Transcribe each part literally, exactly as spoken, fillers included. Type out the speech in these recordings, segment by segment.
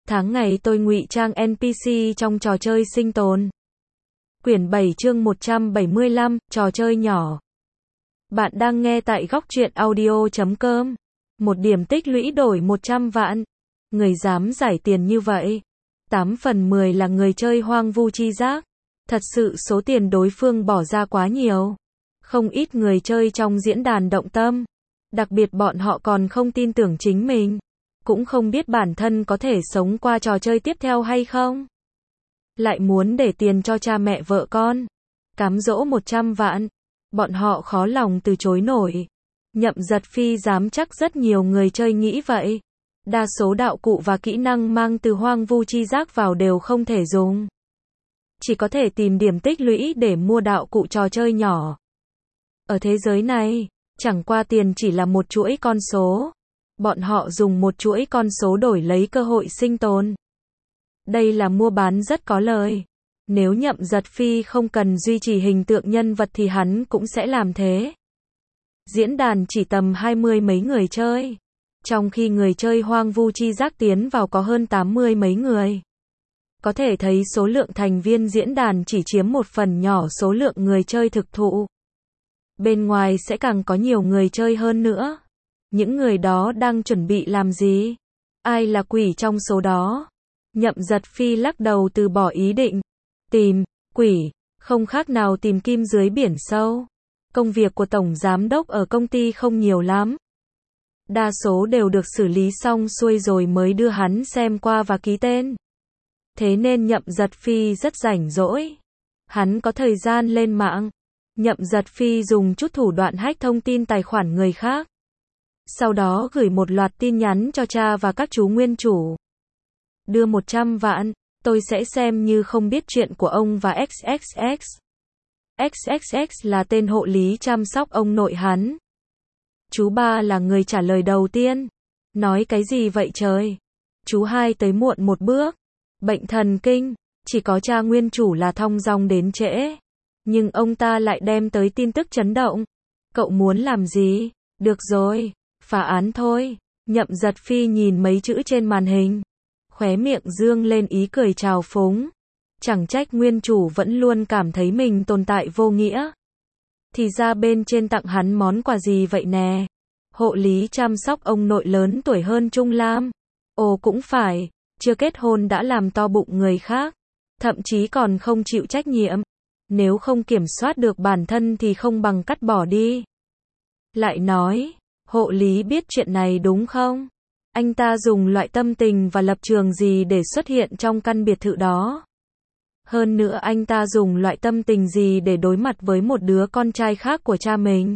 Tháng ngày tôi ngụy trang en pê xê trong trò chơi sinh tồn. Quyển bảy chương một trăm bảy mươi lăm, trò chơi nhỏ. Bạn đang nghe tại góc truyện audio chấm com. Một điểm tích lũy đổi một trăm vạn. Người dám giải tiền như vậy. tám phần mười là người chơi hoang vu chi giác. Thật sự số tiền đối phương bỏ ra quá nhiều. Không ít người chơi trong diễn đàn động tâm. Đặc biệt bọn họ còn không tin tưởng chính mình. Cũng không biết bản thân có thể sống qua trò chơi tiếp theo hay không. Lại muốn để tiền cho cha mẹ vợ con. Cám dỗ một trăm vạn. Bọn họ khó lòng từ chối nổi. Nhậm Giật Phi dám chắc rất nhiều người chơi nghĩ vậy. Đa số đạo cụ và kỹ năng mang từ hoang vu chi giác vào đều không thể dùng. Chỉ có thể tìm điểm tích lũy để mua đạo cụ trò chơi nhỏ. Ở thế giới này, chẳng qua tiền chỉ là một chuỗi con số. Bọn họ dùng một chuỗi con số đổi lấy cơ hội sinh tồn. Đây là mua bán rất có lời. Nếu Nhậm Giật Phi không cần duy trì hình tượng nhân vật thì hắn cũng sẽ làm thế. Diễn đàn chỉ tầm hai mươi mấy người chơi. Trong khi người chơi hoang vu chi giác tiến vào có hơn tám mươi mấy người. Có thể thấy số lượng thành viên diễn đàn chỉ chiếm một phần nhỏ số lượng người chơi thực thụ. Bên ngoài sẽ càng có nhiều người chơi hơn nữa. Những người đó đang chuẩn bị làm gì? Ai là quỷ trong số đó? Nhậm Giật Phi lắc đầu từ bỏ ý định. Tìm quỷ, không khác nào tìm kim dưới biển sâu. Công việc của tổng giám đốc ở công ty không nhiều lắm. Đa số đều được xử lý xong xuôi rồi mới đưa hắn xem qua và ký tên. Thế nên Nhậm Giật Phi rất rảnh rỗi. Hắn có thời gian lên mạng. Nhậm Giật Phi dùng chút thủ đoạn hack thông tin tài khoản người khác. Sau đó gửi một loạt tin nhắn cho cha và các chú nguyên chủ. Đưa một trăm vạn, tôi sẽ xem như không biết chuyện của ông và ích ích ích. ích ích ích là tên hộ lý chăm sóc ông nội hắn. Chú ba là người trả lời đầu tiên. Nói cái gì vậy trời? Chú hai tới muộn một bước. Bệnh thần kinh, chỉ có cha nguyên chủ là thong dong đến trễ. Nhưng ông ta lại đem tới tin tức chấn động. Cậu muốn làm gì? Được rồi, phá án thôi. Nhậm Giật Phi nhìn mấy chữ trên màn hình. Khóe miệng dương lên ý cười trào phúng. Chẳng trách nguyên chủ vẫn luôn cảm thấy mình tồn tại vô nghĩa. Thì ra bên trên tặng hắn món quà gì vậy nè? Hộ lý chăm sóc ông nội lớn tuổi hơn Trung Lam. Ồ cũng phải, chưa kết hôn đã làm to bụng người khác. Thậm chí còn không chịu trách nhiệm. Nếu không kiểm soát được bản thân thì không bằng cắt bỏ đi. Lại nói, hộ lý biết chuyện này đúng không? Anh ta dùng loại tâm tình và lập trường gì để xuất hiện trong căn biệt thự đó? Hơn nữa anh ta dùng loại tâm tình gì để đối mặt với một đứa con trai khác của cha mình?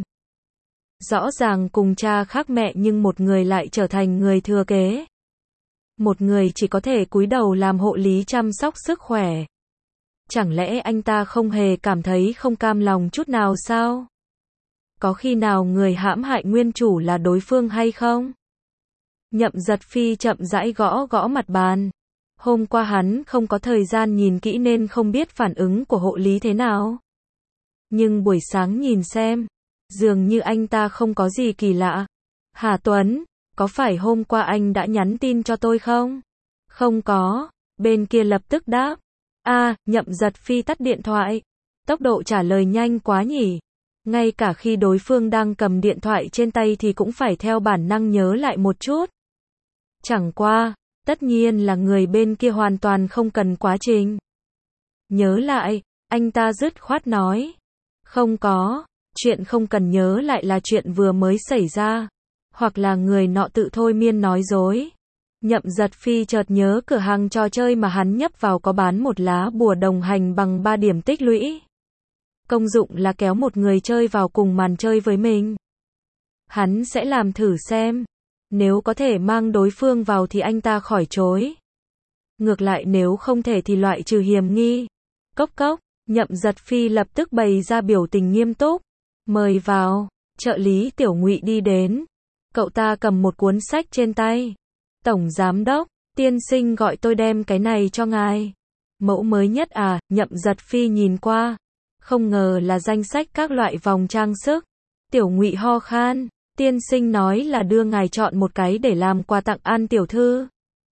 Rõ ràng cùng cha khác mẹ nhưng một người lại trở thành người thừa kế. Một người chỉ có thể cúi đầu làm hộ lý chăm sóc sức khỏe. Chẳng lẽ anh ta không hề cảm thấy không cam lòng chút nào sao? Có khi nào người hãm hại nguyên chủ là đối phương hay không? Nhậm Giật Phi chậm rãi gõ gõ mặt bàn. Hôm qua hắn không có thời gian nhìn kỹ nên không biết phản ứng của hộ lý thế nào. Nhưng buổi sáng nhìn xem, dường như anh ta không có gì kỳ lạ. Hà Tuấn, có phải hôm qua anh đã nhắn tin cho tôi không? Không có, bên kia lập tức đáp. À, Nhậm Giật Phi tắt điện thoại. Tốc độ trả lời nhanh quá nhỉ. Ngay cả khi đối phương đang cầm điện thoại trên tay thì cũng phải theo bản năng nhớ lại một chút. Chẳng qua, tất nhiên là người bên kia hoàn toàn không cần quá trình. Nhớ lại, anh ta dứt khoát nói. Không có, chuyện không cần nhớ lại là chuyện vừa mới xảy ra. Hoặc là người nọ tự thôi miên nói dối. Nhậm Giật Phi chợt nhớ cửa hàng trò chơi mà hắn nhấp vào có bán một lá bùa đồng hành bằng ba điểm tích lũy. Công dụng là kéo một người chơi vào cùng màn chơi với mình. Hắn sẽ làm thử xem. Nếu có thể mang đối phương vào thì anh ta khỏi chối. Ngược lại nếu không thể thì loại trừ hiểm nghi. Cốc cốc, Nhậm Giật Phi lập tức bày ra biểu tình nghiêm túc. Mời vào, trợ lý Tiểu Ngụy đi đến. Cậu ta cầm một cuốn sách trên tay. Tổng giám đốc, tiên sinh gọi tôi đem cái này cho ngài. Mẫu mới nhất à? Nhậm Giật Phi nhìn qua. Không ngờ là danh sách các loại vòng trang sức. Tiểu Ngụy ho khan. Tiên sinh nói là đưa ngài chọn một cái để làm quà tặng An tiểu thư.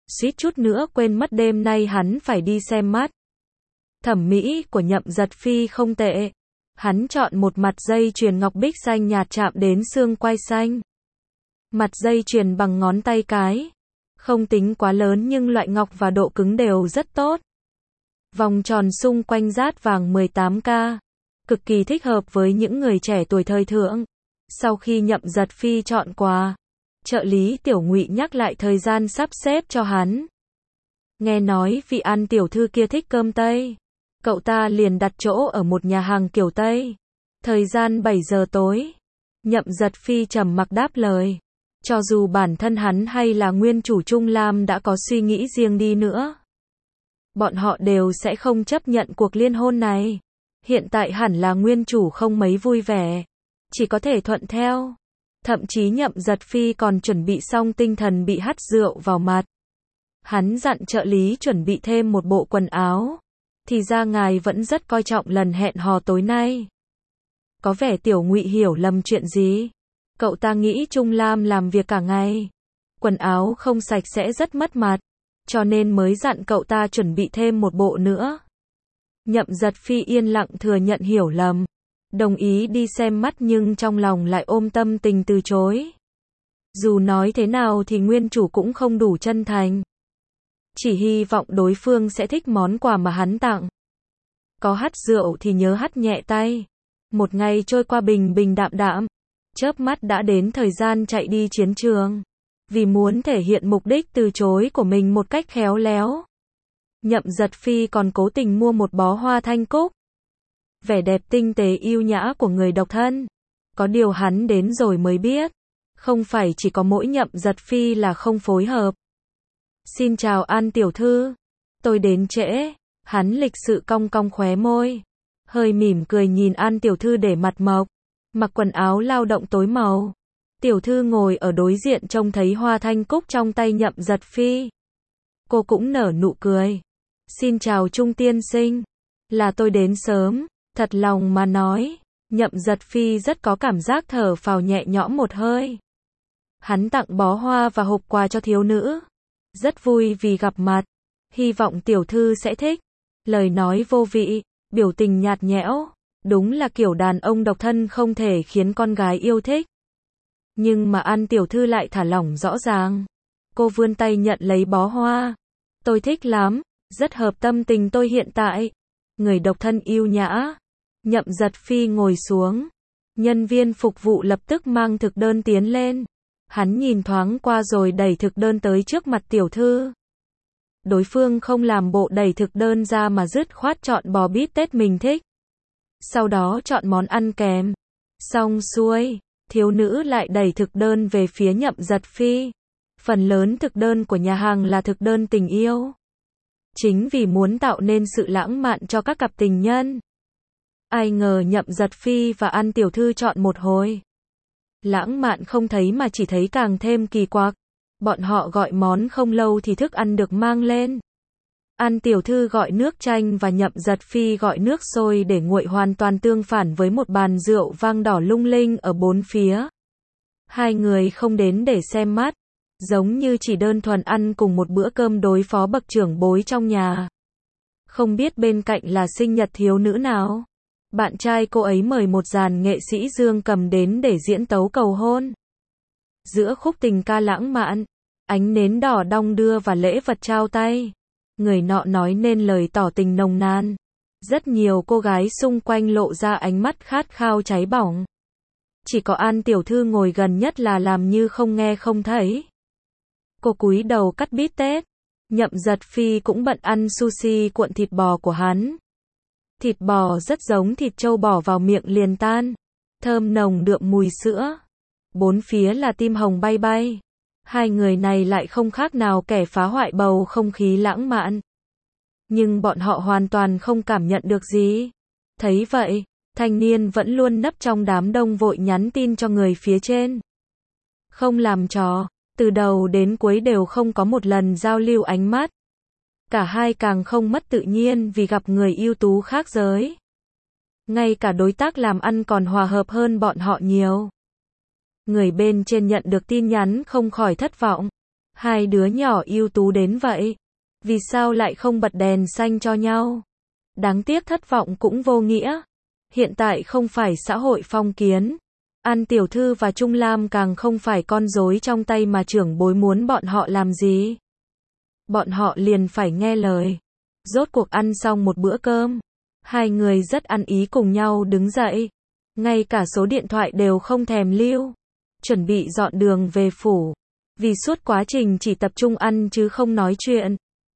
suýt chút nữa quên mất đêm nay hắn phải đi xem mắt. Thẩm mỹ của Nhậm Giật Phi không tệ. Hắn chọn một mặt dây chuyền ngọc bích xanh nhạt chạm đến xương quai xanh. Mặt dây chuyền bằng ngón tay cái. Không tính quá lớn nhưng loại ngọc và độ cứng đều rất tốt. Vòng tròn xung quanh dát vàng mười tám ca. Cực kỳ thích hợp với những người trẻ tuổi thời thượng. Sau khi Nhậm Giật Phi chọn quà, trợ lý Tiểu Ngụy nhắc lại thời gian sắp xếp cho hắn. Nghe nói vị An tiểu thư kia thích cơm Tây. Cậu ta liền đặt chỗ ở một nhà hàng kiểu Tây. Thời gian bảy giờ tối. Nhậm Giật Phi trầm mặc đáp lời. Cho dù bản thân hắn hay là nguyên chủ Trung Lam đã có suy nghĩ riêng đi nữa, bọn họ đều sẽ không chấp nhận cuộc liên hôn này. Hiện tại hẳn là nguyên chủ không mấy vui vẻ, chỉ có thể thuận theo. Thậm chí Nhậm Giật Phi còn chuẩn bị xong tinh thần bị hắt rượu vào mặt. Hắn dặn trợ lý chuẩn bị thêm một bộ quần áo. Thì ra ngài vẫn rất coi trọng lần hẹn hò tối nay. Có vẻ Tiểu Ngụy hiểu lầm chuyện gì. Cậu ta nghĩ Trung Lam làm việc cả ngày, quần áo không sạch sẽ rất mất mặt, cho nên mới dặn cậu ta chuẩn bị thêm một bộ nữa. Nhậm Giật Phi yên lặng thừa nhận hiểu lầm, đồng ý đi xem mắt nhưng trong lòng lại ôm tâm tình từ chối. Dù nói thế nào thì nguyên chủ cũng không đủ chân thành. Chỉ hy vọng đối phương sẽ thích món quà mà hắn tặng. Có hắt rượu thì nhớ hắt nhẹ tay. Một ngày trôi qua bình bình đạm đạm. Chớp mắt đã đến thời gian chạy đi chiến trường. Vì muốn thể hiện mục đích từ chối của mình một cách khéo léo, Nhậm Giật Phi còn cố tình mua một bó hoa thanh cúc. Vẻ đẹp tinh tế yêu nhã của người độc thân. Có điều hắn đến rồi mới biết, không phải chỉ có mỗi Nhậm Giật Phi là không phối hợp. Xin chào An tiểu thư. Tôi đến trễ. Hắn lịch sự cong cong khóe môi. Hơi mỉm cười nhìn An tiểu thư để mặt mộc. Mặc quần áo lao động tối màu. Tiểu thư ngồi ở đối diện trông thấy hoa thanh cúc trong tay Nhậm Giật Phi. Cô cũng nở nụ cười. Xin chào Trung tiên sinh. Là tôi đến sớm. Thật lòng mà nói, Nhậm Giật Phi rất có cảm giác thở phào nhẹ nhõm một hơi. Hắn tặng bó hoa và hộp quà cho thiếu nữ. Rất vui vì gặp mặt. Hy vọng tiểu thư sẽ thích. Lời nói vô vị, biểu tình nhạt nhẽo. Đúng là kiểu đàn ông độc thân không thể khiến con gái yêu thích. Nhưng mà An tiểu thư lại thả lỏng rõ ràng. Cô vươn tay nhận lấy bó hoa. Tôi thích lắm, rất hợp tâm tình tôi hiện tại. Người độc thân yêu nhã. Nhậm Giật Phi ngồi xuống. Nhân viên phục vụ lập tức mang thực đơn tiến lên. Hắn nhìn thoáng qua rồi đẩy thực đơn tới trước mặt tiểu thư. Đối phương không làm bộ đẩy thực đơn ra mà dứt khoát chọn bò bít tết mình thích. Sau đó chọn món ăn kèm. Xong xuôi, thiếu nữ lại đẩy thực đơn về phía Nhậm Giật Phi. Phần lớn thực đơn của nhà hàng là thực đơn tình yêu. Chính vì muốn tạo nên sự lãng mạn cho các cặp tình nhân. Ai ngờ Nhậm Giật Phi và An tiểu thư chọn một hồi. Lãng mạn không thấy mà chỉ thấy càng thêm kỳ quặc. Bọn họ gọi món không lâu thì thức ăn được mang lên. An tiểu thư gọi nước chanh và Nhậm Giật Phi gọi nước sôi để nguội, hoàn toàn tương phản với một bàn rượu vang đỏ lung linh ở bốn phía. Hai người không đến để xem mắt, giống như chỉ đơn thuần ăn cùng một bữa cơm đối phó bậc trưởng bối trong nhà. Không biết bên cạnh là sinh nhật thiếu nữ nào. Bạn trai cô ấy mời một dàn nghệ sĩ dương cầm đến để diễn tấu cầu hôn. Giữa khúc tình ca lãng mạn, ánh nến đỏ đong đưa và lễ vật trao tay. Người nọ nói nên lời tỏ tình nồng nàn. Rất nhiều cô gái xung quanh lộ ra ánh mắt khát khao cháy bỏng. Chỉ có An tiểu thư ngồi gần nhất là làm như không nghe không thấy. Cô cúi đầu cắt bít tết. Nhậm Giật Phi cũng bận ăn sushi cuộn thịt bò của hắn. Thịt bò rất giống thịt trâu, bỏ vào miệng liền tan. Thơm nồng đượm mùi sữa. Bốn phía là tim hồng bay bay. Hai người này lại không khác nào kẻ phá hoại bầu không khí lãng mạn. Nhưng bọn họ hoàn toàn không cảm nhận được gì. Thấy vậy, thanh niên vẫn luôn nấp trong đám đông vội nhắn tin cho người phía trên. Không làm trò, từ đầu đến cuối đều không có một lần giao lưu ánh mắt. Cả hai càng không mất tự nhiên vì gặp người ưu tú khác giới. Ngay cả đối tác làm ăn còn hòa hợp hơn bọn họ nhiều. Người bên trên nhận được tin nhắn không khỏi thất vọng. Hai đứa nhỏ ưu tú đến vậy. Vì sao lại không bật đèn xanh cho nhau? Đáng tiếc thất vọng cũng vô nghĩa. Hiện tại không phải xã hội phong kiến. An tiểu thư và Trung Lam càng không phải con rối trong tay mà trưởng bối muốn bọn họ làm gì. Bọn họ liền phải nghe lời. Rốt cuộc ăn xong một bữa cơm. Hai người rất ăn ý cùng nhau đứng dậy. Ngay cả số điện thoại đều không thèm lưu. Chuẩn bị dọn đường về phủ. Vì suốt quá trình chỉ tập trung ăn chứ không nói chuyện.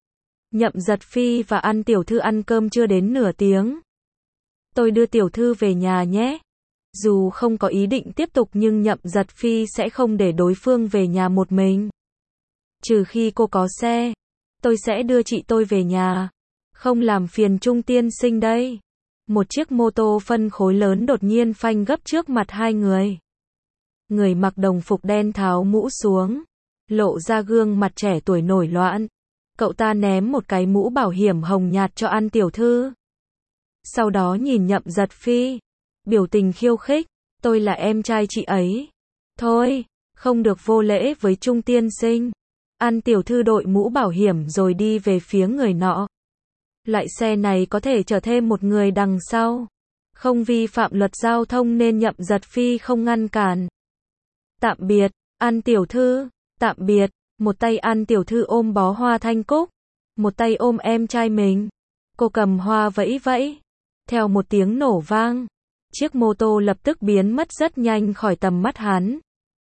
Nhậm Giật Phi và An tiểu thư ăn cơm chưa đến nửa tiếng. Tôi đưa tiểu thư về nhà nhé. Dù không có ý định tiếp tục nhưng Nhậm Giật Phi sẽ không để đối phương về nhà một mình. Trừ khi cô có xe. Tôi sẽ đưa chị tôi về nhà. Không làm phiền Trung tiên sinh đây. Một chiếc mô tô phân khối lớn đột nhiên phanh gấp trước mặt hai người. Người mặc đồng phục đen tháo mũ xuống. Lộ ra gương mặt trẻ tuổi nổi loạn. Cậu ta ném một cái mũ bảo hiểm hồng nhạt cho An tiểu thư. Sau đó nhìn Nhậm Giật Phi. Biểu tình khiêu khích. Tôi là em trai chị ấy. Thôi, không được vô lễ với Trung tiên sinh. An tiểu thư đội mũ bảo hiểm rồi đi về phía người nọ. Loại xe này có thể chở thêm một người đằng sau. Không vi phạm luật giao thông nên Nhậm Giật Phi không ngăn cản. Tạm biệt, An tiểu thư. Tạm biệt. Một tay An tiểu thư ôm bó hoa thanh cúc. Một tay ôm em trai mình. Cô cầm hoa vẫy vẫy. Theo một tiếng nổ vang. Chiếc mô tô lập tức biến mất rất nhanh khỏi tầm mắt hắn.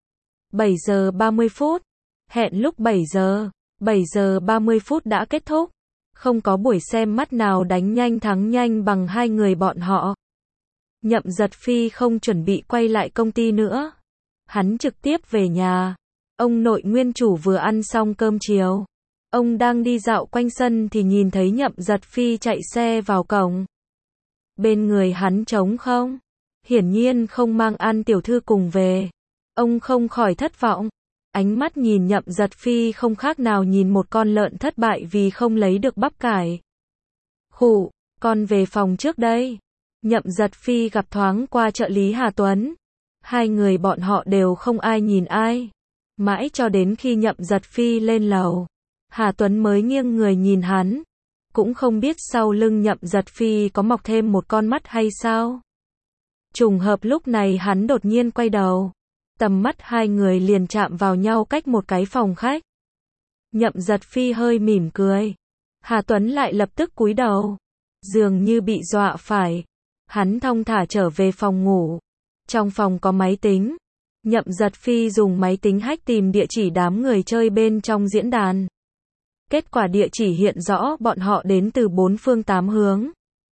bảy giờ ba mươi phút. Hẹn lúc bảy giờ. bảy giờ ba mươi phút đã kết thúc. Không có buổi xem mắt nào đánh nhanh thắng nhanh bằng hai người bọn họ. Nhậm Giật Phi không chuẩn bị quay lại công ty nữa. Hắn trực tiếp về nhà. Ông nội nguyên chủ vừa ăn xong cơm chiều. Ông đang đi dạo quanh sân thì nhìn thấy Nhậm Giật Phi chạy xe vào cổng. Bên người hắn trống không. Hiển nhiên không mang An tiểu thư cùng về. Ông không khỏi thất vọng. Ánh mắt nhìn Nhậm Giật Phi không khác nào nhìn một con lợn thất bại vì không lấy được bắp cải. Khụ, con về phòng trước đây. Nhậm Giật Phi gặp thoáng qua trợ lý Hà Tuấn. Hai người bọn họ đều không ai nhìn ai. Mãi cho đến khi Nhậm Giật Phi lên lầu. Hà Tuấn mới nghiêng người nhìn hắn. Cũng không biết sau lưng Nhậm Giật Phi có mọc thêm một con mắt hay sao. Trùng hợp lúc này hắn đột nhiên quay đầu. Tầm mắt hai người liền chạm vào nhau cách một cái phòng khách. Nhậm Giật Phi hơi mỉm cười. Hà Tuấn lại lập tức cúi đầu. Dường như bị dọa phải. Hắn thong thả trở về phòng ngủ. Trong phòng có máy tính. Nhậm Giật Phi dùng máy tính hack tìm địa chỉ đám người chơi bên trong diễn đàn. Kết quả địa chỉ hiện rõ bọn họ đến từ bốn phương tám hướng.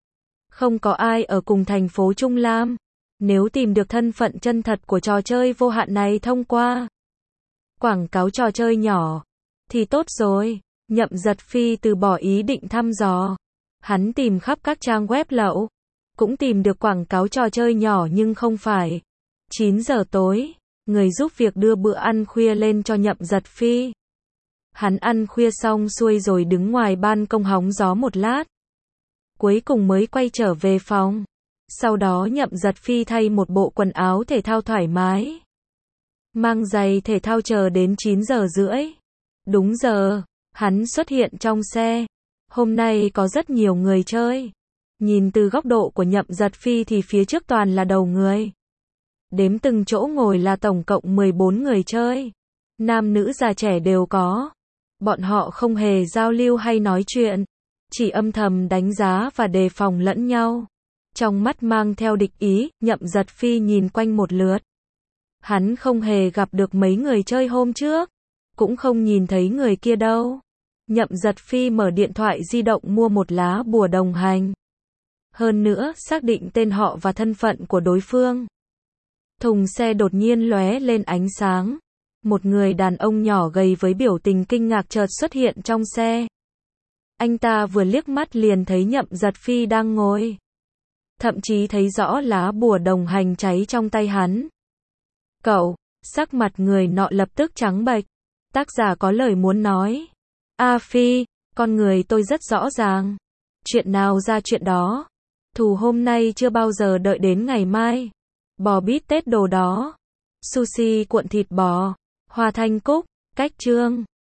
Không có ai ở cùng thành phố Trung Lam. Nếu tìm được thân phận chân thật của trò chơi vô hạn này thông qua quảng cáo trò chơi nhỏ thì tốt rồi. Nhậm Giật Phi từ bỏ ý định thăm dò. Hắn tìm khắp các trang web lậu. Cũng tìm được quảng cáo trò chơi nhỏ nhưng không phải. chín giờ tối, người giúp việc đưa bữa ăn khuya lên cho Nhậm Giật Phi. Hắn ăn khuya xong xuôi rồi đứng ngoài ban công hóng gió một lát. Cuối cùng mới quay trở về phòng. Sau đó Nhậm Giật Phi thay một bộ quần áo thể thao thoải mái. Mang giày thể thao chờ đến chín giờ rưỡi. Đúng giờ, hắn xuất hiện trong xe. Hôm nay có rất nhiều người chơi. Nhìn từ góc độ của Nhậm Giật Phi thì phía trước toàn là đầu người. Đếm từng chỗ ngồi là tổng cộng mười bốn người chơi. Nam nữ già trẻ đều có. Bọn họ không hề giao lưu hay nói chuyện. Chỉ âm thầm đánh giá và đề phòng lẫn nhau. Trong mắt mang theo địch ý, Nhậm Giật Phi nhìn quanh một lượt. Hắn không hề gặp được mấy người chơi hôm trước. Cũng không nhìn thấy người kia đâu. Nhậm Giật Phi mở điện thoại di động mua một lá bùa đồng hành. Hơn nữa, xác định tên họ và thân phận của đối phương. Thùng xe đột nhiên lóe lên ánh sáng. Một người đàn ông nhỏ gầy với biểu tình kinh ngạc chợt xuất hiện trong xe. Anh ta vừa liếc mắt liền thấy Nhậm Giật Phi đang ngồi. Thậm chí thấy rõ lá bùa đồng hành cháy trong tay hắn. Cậu, sắc mặt người nọ lập tức trắng bệch. Tác giả có lời muốn nói. A Phi, con người tôi rất rõ ràng. Chuyện nào ra chuyện đó. Thù hôm nay chưa bao giờ đợi đến ngày mai. Bò bít tết đồ đó. Sushi cuộn thịt bò. Hoa thanh cúc, cách trương.